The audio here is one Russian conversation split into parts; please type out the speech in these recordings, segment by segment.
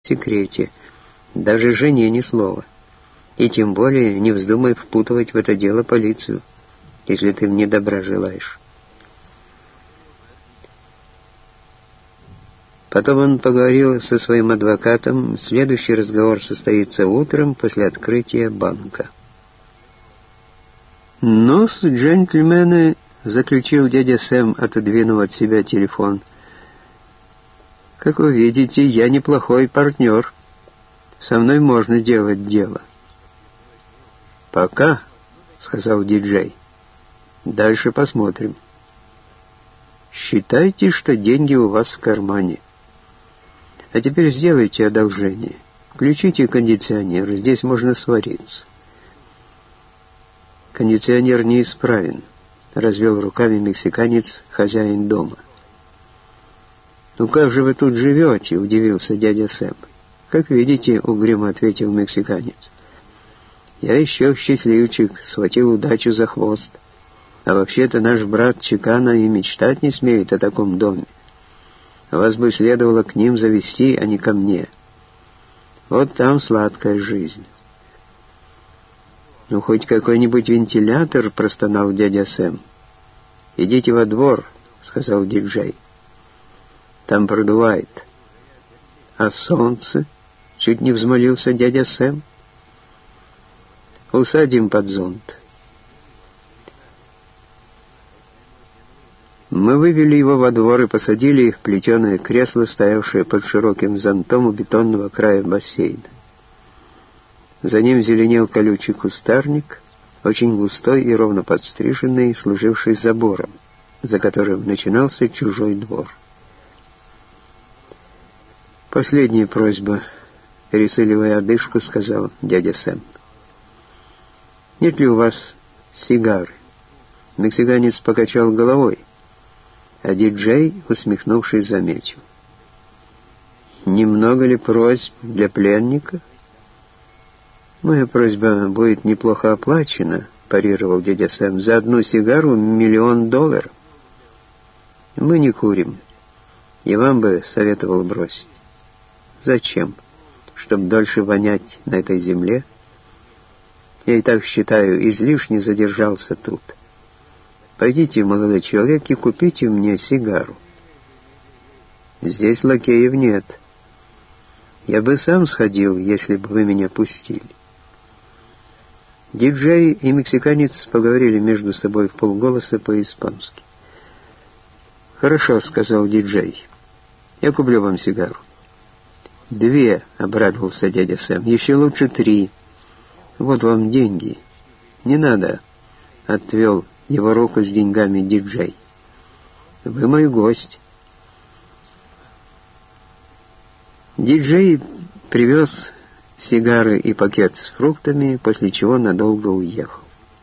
секрете, даже жене ни слова. И тем более не вздумай впутывать в это дело полицию, если ты мне добра желаешь. Потом он поговорил со своим адвокатом. Следующий разговор состоится утром после открытия банка. «Ну-с, джентльмены», — заключил дядя Сэм, отодвинув от себя телефон, — «как вы видите, я неплохой партнер. Со мной можно делать дело». «Пока», — сказал диджей. «Дальше посмотрим. Считайте, что деньги у вас в кармане. А теперь сделайте одолжение. Включите кондиционер, здесь можно свариться». «Кондиционер неисправен», — развел руками мексиканец, хозяин дома. «Ну как же вы тут живете?» — удивился дядя Сэм. «Как видите», — угрюмо ответил мексиканец. «Я еще счастливчик, схватил удачу за хвост. А вообще-то наш брат Чикано и мечтать не смеет о таком доме. Вас бы следовало к ним завести, а не ко мне. Вот там сладкая жизнь». «Ну, хоть какой-нибудь вентилятор», — простонал дядя Сэм. «Идите во двор», — сказал диджей. «Там продувает». «А солнце?» — чуть не взмолился дядя Сэм. «Усадим под зонт». Мы вывели его во двор и посадили в плетеное кресло, стоявшее под широким зонтом у бетонного края бассейна. За ним зеленел колючий кустарник, очень густой и ровно подстриженный, служивший забором, за которым начинался чужой двор. «Последняя просьба», — пересиливая одышку, сказал дядя Сэм. «Нет ли у вас сигары?» Мексиканец покачал головой, а диджей, усмехнувшись, заметил. «Немного ли просьб для пленника?» «Моя просьба будет неплохо оплачена», — парировал дядя Сэм. «За одну сигару $1 миллион. Мы не курим. И вам бы советовал бросить». «Зачем? Чтоб дольше вонять на этой земле? Я и так считаю, излишне задержался тут. Пойдите, молодой человек, и купите мне сигару». «Здесь лакеев нет. Я бы сам сходил, если бы вы меня пустили». Диджей и мексиканец поговорили между собой вполголоса по-испански. «Хорошо», — сказал диджей. «Я куплю вам сигару». «2», — обрадовался дядя Сэм. «Еще лучше 3. Вот вам деньги». «Не надо», — отвел его руку с деньгами диджей. «Вы мой гость». Диджей привез сигары и пакет с фруктами, после чего надолго уехал.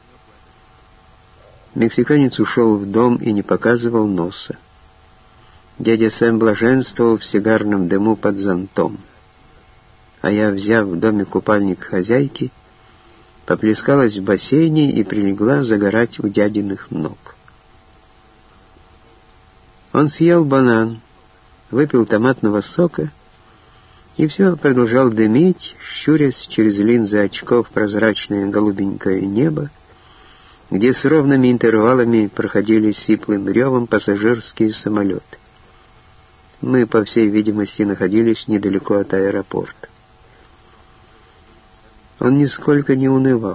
Мексиканец ушел в дом и не показывал носа. Дядя Сэм блаженствовал в сигарном дыму под зонтом. А я, взяв в доме купальник хозяйки, поплескалась в бассейне и прилегла загорать у дядиных ног. Он съел банан, выпил томатного сока и все продолжал дымить, щурясь через линзы очков прозрачное голубенькое небо, где с ровными интервалами проходили сиплым ревом пассажирские самолеты. Мы, по всей видимости, находились недалеко от аэропорта. Он нисколько не унывал.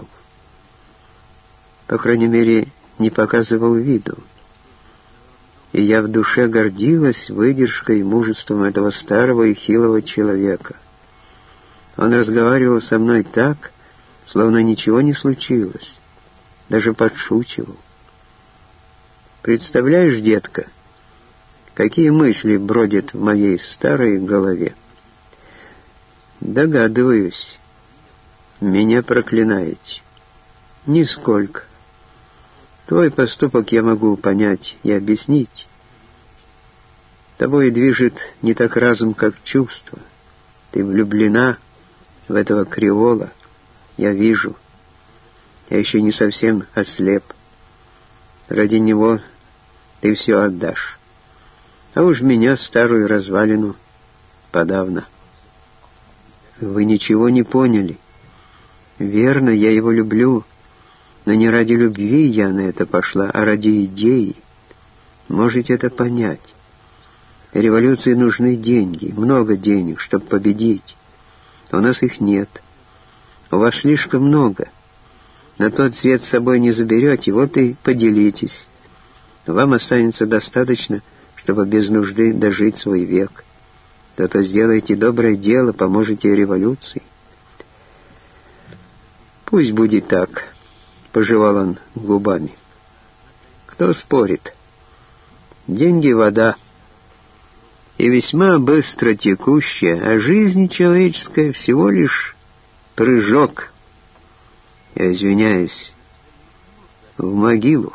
По крайней мере, не показывал виду. И я в душе гордилась выдержкой и мужеством этого старого и хилого человека. Он разговаривал со мной так, словно ничего не случилось, даже подшучивал. «Представляешь, детка, какие мысли бродят в моей старой голове?» «Догадываюсь. Меня проклинаете». «Нисколько. Твой поступок я могу понять и объяснить. Тобой движет не так разум, как чувство. Ты влюблена в этого креола. Я вижу. Я еще не совсем ослеп. Ради него ты все отдашь. А уж меня, старую развалину, подавно». Вы ничего не поняли. Верно, я его люблю, но не ради любви я на это пошла, а ради идеи. Можете это понять. Революции нужны деньги, много денег, чтобы победить. У нас их нет. У вас слишком много. На тот свет с собой не заберете, вот и поделитесь. Вам останется достаточно, чтобы без нужды дожить свой век. То сделайте доброе дело, поможете революции. Пусть будет так, пожевал он губами. Кто спорит? Деньги — вода, и весьма быстро текущая, а жизнь человеческая всего лишь прыжок, я извиняюсь, в могилу.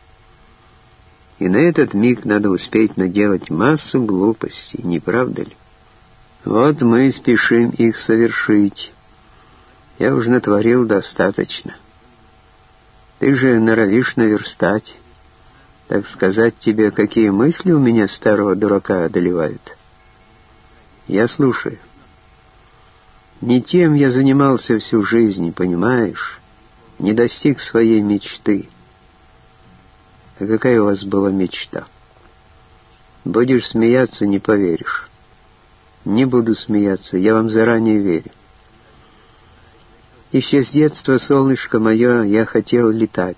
И на этот миг надо успеть наделать массу глупостей, не правда ли? Вот мы спешим их совершить. Я уже натворил достаточно. Ты же норовишь наверстать. Так сказать тебе, какие мысли у меня старого дурака одолевают? Я слушаю. Не тем я занимался всю жизнь, понимаешь? Не достиг своей мечты. А какая у вас была мечта? Будешь смеяться, не поверишь. Не буду смеяться, я вам заранее верю. Еще с детства, солнышко мое, я хотел летать.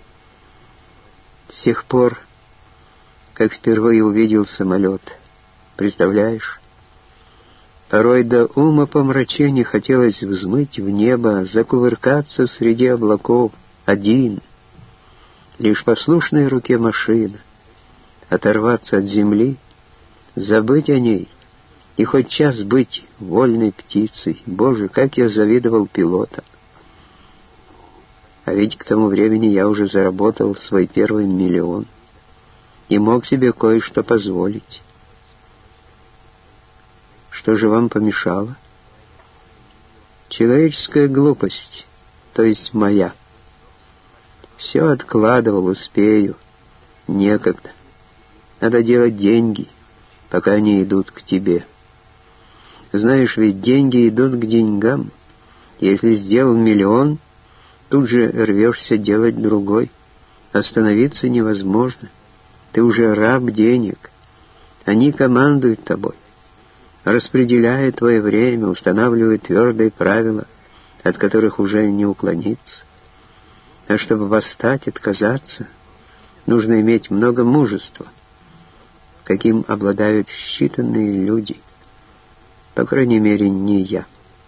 С тех пор, как впервые увидел самолет. Представляешь? Порой до ума помрачения хотелось взмыть в небо, закувыркаться среди облаков, один, лишь послушной руке машина, оторваться от земли, забыть о ней и хоть час быть вольной птицей. Боже, как я завидовал пилотам! А ведь к тому времени я уже заработал свой первый миллион и мог себе кое-что позволить. Что же вам помешало? Человеческая глупость, то есть моя. Все откладывал, успею, некогда. Надо делать деньги, пока они идут к тебе. Знаешь, ведь деньги идут к деньгам. Если сделал миллион, тут же рвешься делать другой. Остановиться невозможно. Ты уже раб денег. Они командуют тобой, распределяют твое время, устанавливают твердые правила, от которых уже не уклониться. А чтобы восстать, отказаться, нужно иметь много мужества, каким обладают считанные люди. По крайней мере, не я.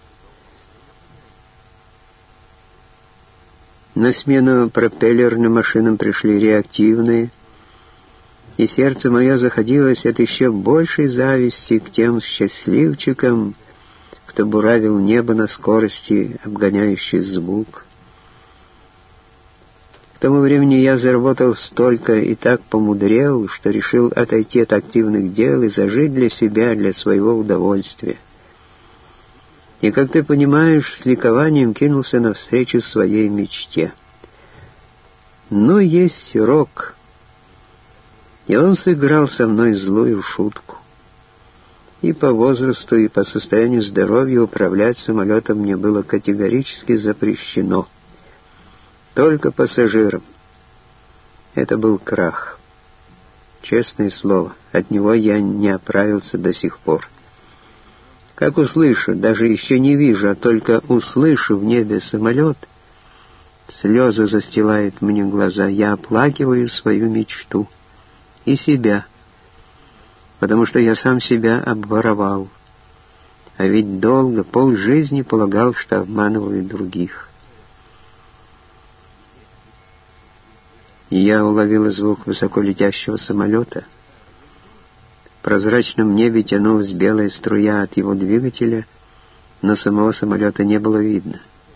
На смену пропеллерным машинам пришли реактивные, и сердце мое заходилось от еще большей зависти к тем счастливчикам, кто буравил небо на скорости, обгоняющей звук. К тому времени я заработал столько и так помудрел, что решил отойти от активных дел и зажить для себя, для своего удовольствия. И, как ты понимаешь, с ликованием кинулся навстречу своей мечте. Но есть рок. И он сыграл со мной злую шутку. И по возрасту, и по состоянию здоровья управлять самолетом мне было категорически запрещено. Только пассажирам. Это был крах. Честное слово, от него я не оправился до сих пор. Как услышу, даже еще не вижу, а только услышу в небе самолет, слезы застилают мне глаза, я оплакиваю свою мечту и себя, потому что я сам себя обворовал, а ведь долго, полжизни полагал, что обманываю других. И я уловила звук высоколетящего самолета. В прозрачном небе тянулась белая струя от его двигателя, но самого самолета не было видно.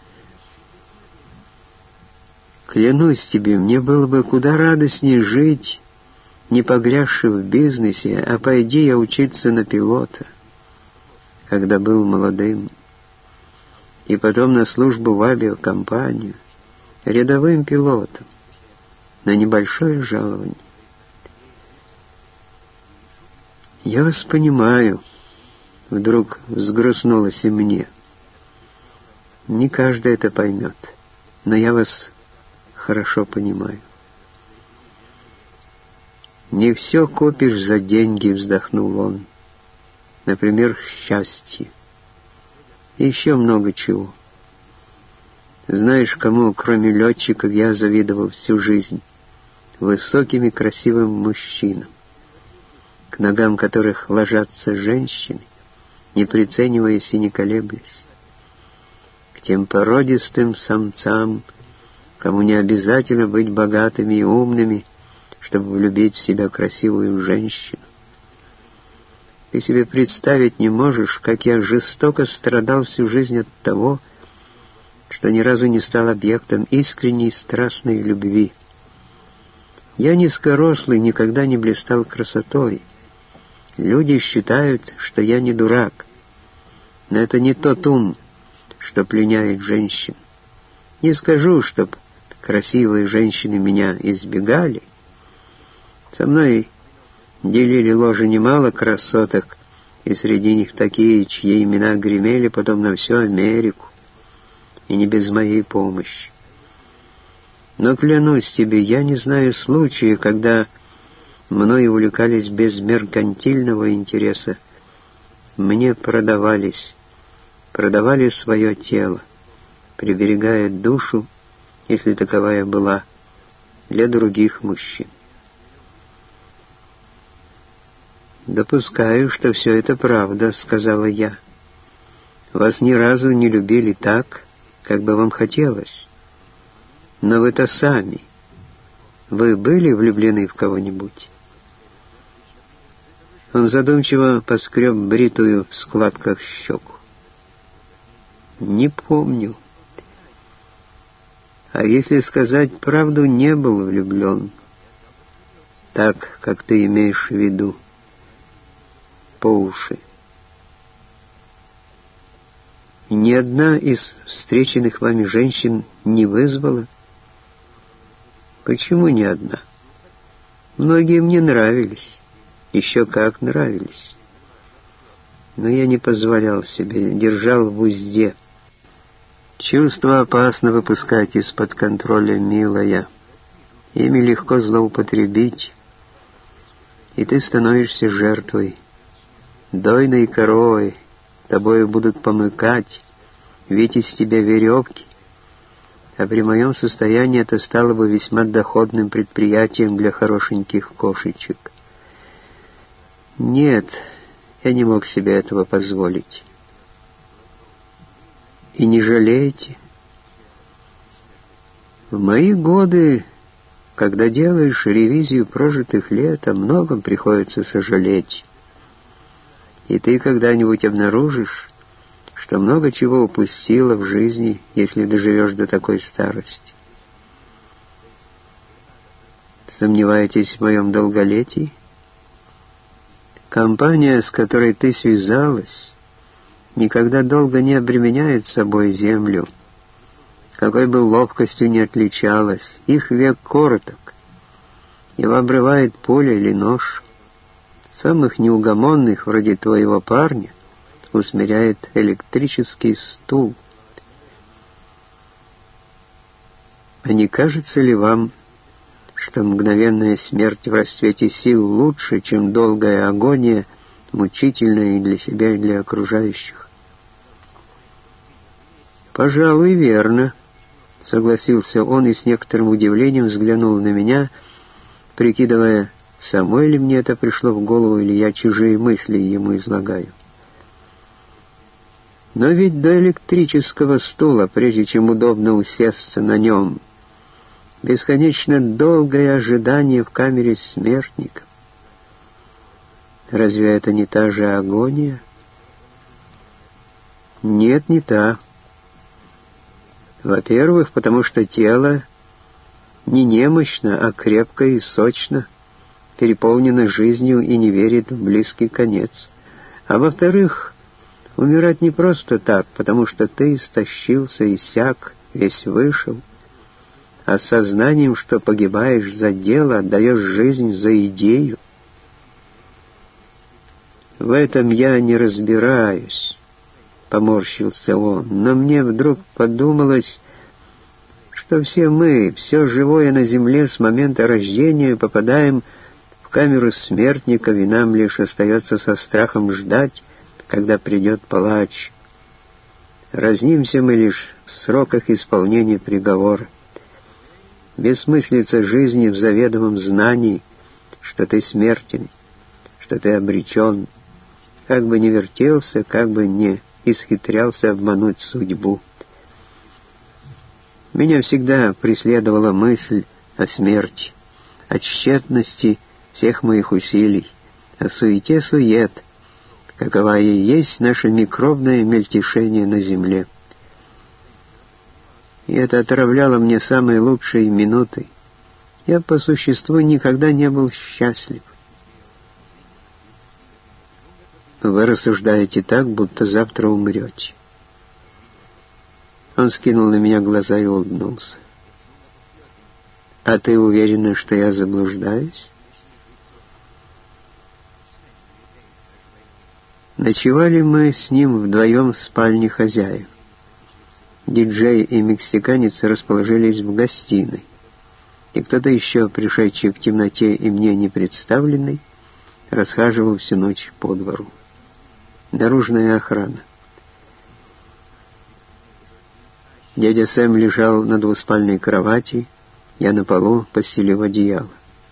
Клянусь тебе, мне было бы куда радостнее жить, не погрязши в бизнесе, а пойди я учиться на пилота, когда был молодым, и потом на службу в авиакомпанию, рядовым пилотом, на небольшое жалование. «Я вас понимаю», — вдруг взгрустнулось и мне. Не каждый это поймет, но я вас хорошо понимаю. «Не все копишь за деньги», — вздохнул он. «Например, счастье. И еще много чего. Знаешь, кому, кроме летчиков, я завидовал всю жизнь? Высоким и красивым мужчинам, к ногам которых ложатся женщины, не прицениваясь и не колеблясь. К тем породистым самцам, кому не обязательно быть богатыми и умными, чтобы влюбить в себя красивую женщину. Ты себе представить не можешь, как я жестоко страдал всю жизнь от того, что ни разу не стал объектом искренней страстной любви. Я низкорослый, никогда не блистал красотой. Люди считают, что я не дурак, но это не тот ум, что пленяет женщин. Не скажу, чтоб красивые женщины меня избегали. Со мной делили ложе немало красоток, и среди них такие, чьи имена гремели потом на всю Америку, и не без моей помощи. Но клянусь тебе, я не знаю случая, когда мною увлекались без меркантильного интереса. Мне продавали свое тело, приберегая душу, если таковая была, для других мужчин. «Допускаю, что все это правда», — сказала я. «Вас ни разу не любили так, как бы вам хотелось. Но вы-то сами. Вы были влюблены в кого-нибудь?» Он задумчиво поскреб бритую в складках щеку. «Не помню. А если сказать правду, не был влюблен. Так, как ты имеешь в виду. По уши. Ни одна из встреченных вами женщин не вызвала? Почему ни одна? Многие мне нравились. Еще как нравились. Но я не позволял себе, держал в узде. Чувство опасно выпускать из-под контроля, милая. Ими легко злоупотребить, и ты становишься жертвой. Дойной коровой тобой будут помыкать, ведь из тебя веревки, а при моем состоянии это стало бы весьма доходным предприятием для хорошеньких кошечек. Нет, я не мог себе этого позволить. И не жалейте. В мои годы, когда делаешь ревизию прожитых лет, о многом приходится сожалеть. И ты когда-нибудь обнаружишь, что много чего упустила в жизни, если доживешь до такой старости. Сомневаетесь в моем долголетии? Компания, с которой ты связалась, никогда долго не обременяет собой землю. Какой бы ловкостью ни отличалась, их век короток. Его обрывает пуля или нож. Самых неугомонных, вроде твоего парня, усмиряет электрический стул. А не кажется ли вам, что мгновенная смерть в расцвете сил лучше, чем долгая агония, мучительная и для себя, и для окружающих? «Пожалуй, верно», — согласился он и с некоторым удивлением взглянул на меня, прикидывая, самой ли мне это пришло в голову, или я чужие мысли ему излагаю. Но ведь до электрического стула, прежде чем удобно усесться на нем, бесконечно долгое ожидание в камере смертника. Разве это не та же агония? Нет, не та. Во-первых, потому что тело не немощно, а крепко и сочно, переполнено жизнью и не верит в близкий конец. А во-вторых, умирать не просто так, потому что ты истощился, иссяк, весь вышел, а с сознанием, что погибаешь за дело, отдаешь жизнь за идею. В этом я не разбираюсь. — поморщился он. «Но мне вдруг подумалось, что все мы, все живое на земле с момента рождения попадаем в камеру смертников, и нам лишь остается со страхом ждать, когда придет палач. Разнимся мы лишь в сроках исполнения приговора. Бессмыслица жизни в заведомом знании, что ты смертен, что ты обречен, как бы ни вертелся, как бы ни исхитрялся обмануть судьбу. Меня всегда преследовала мысль о смерти, о тщетности всех моих усилий, о суете-сует, какова и есть наше микробное мельтешение на земле. И это отравляло мне самые лучшие минуты. Я по существу никогда не был счастлив. Вы рассуждаете так, будто завтра умрете. Он скинул на меня глаза и улыбнулся. А ты уверена, что я заблуждаюсь? Ночевали мы с ним вдвоем в спальне хозяев. Диджей и мексиканец расположились в гостиной, и кто-то еще, пришедший в темноте и мне не представленный, расхаживал всю ночь по двору. Наружная охрана. Дядя Сэм лежал на двуспальной кровати, я на полу, постелив одеяло.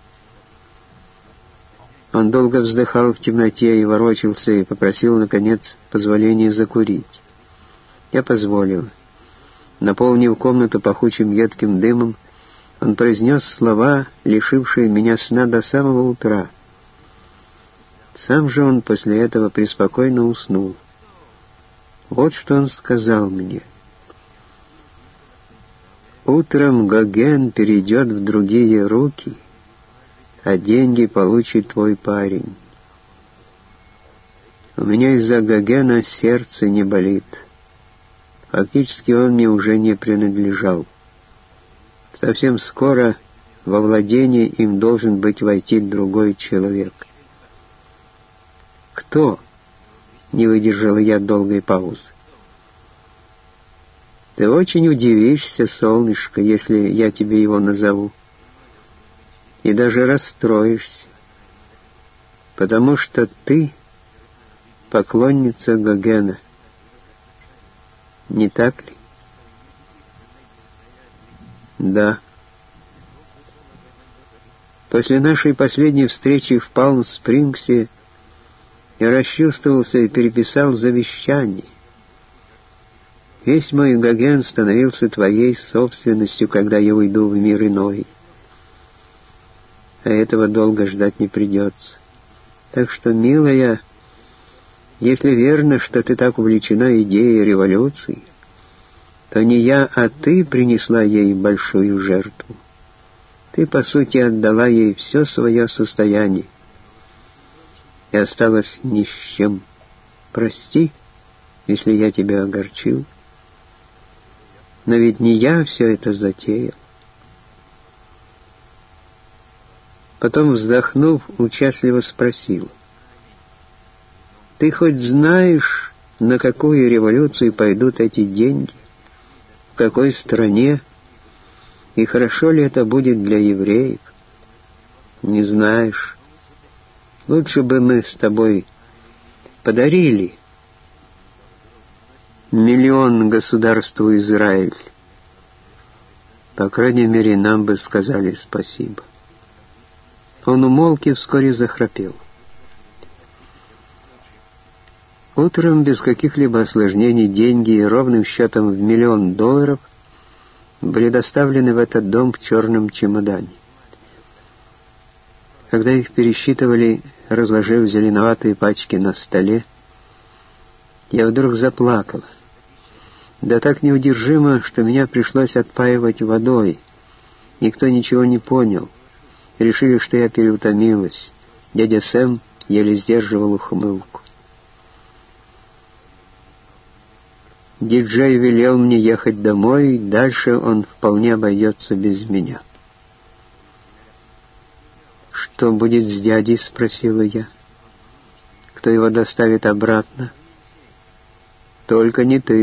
Он долго вздыхал в темноте и ворочался, и попросил, наконец, позволения закурить. Я позволил. Наполнив комнату пахучим едким дымом, он произнес слова, лишившие меня сна до самого утра. Сам же он после этого преспокойно уснул. Вот что он сказал мне. «Утром Гоген перейдет в другие руки, а деньги получит твой парень. У меня из-за Гогена сердце не болит. Фактически он мне уже не принадлежал. Совсем скоро во владение им должен быть войти другой человек». «Кто?» — не выдержала я долгой паузы. «Ты очень удивишься, солнышко, если я тебе его назову. И даже расстроишься, потому что ты поклонница Гогена. Не так ли?» «Да». После нашей последней встречи в Палм-Спрингсе я расчувствовался и переписал завещание. Весь мой Гоген становился твоей собственностью, когда я уйду в мир иной. А этого долго ждать не придется. Так что, милая, если верно, что ты так увлечена идеей революции, то не я, а ты принесла ей большую жертву. Ты, по сути, отдала ей все свое состояние и осталась ни с чем. Прости, если я тебя огорчил. Но ведь не я все это затеял. Потом, вздохнув, участливо спросил: «Ты хоть знаешь, на какую революцию пойдут эти деньги? В какой стране? И хорошо ли это будет для евреев?» «Не знаешь. Лучше бы мы с тобой подарили 1 миллион государству Израиль. По крайней мере, нам бы сказали спасибо». Он умолк и вскоре захрапел. Утром, без каких-либо осложнений, деньги ровным счетом в $1 миллион были доставлены в этот дом в черном чемодане. Когда их пересчитывали, разложив зеленоватые пачки на столе, я вдруг заплакала. Да так неудержимо, что меня пришлось отпаивать водой. Никто ничего не понял. Решили, что я переутомилась. Дядя Сэм еле сдерживал ухмылку. Диджей велел мне ехать домой, дальше он вполне обойдется без меня. «Что будет с дядей?» — спросила я. «Кто его доставит обратно?» Только не ты.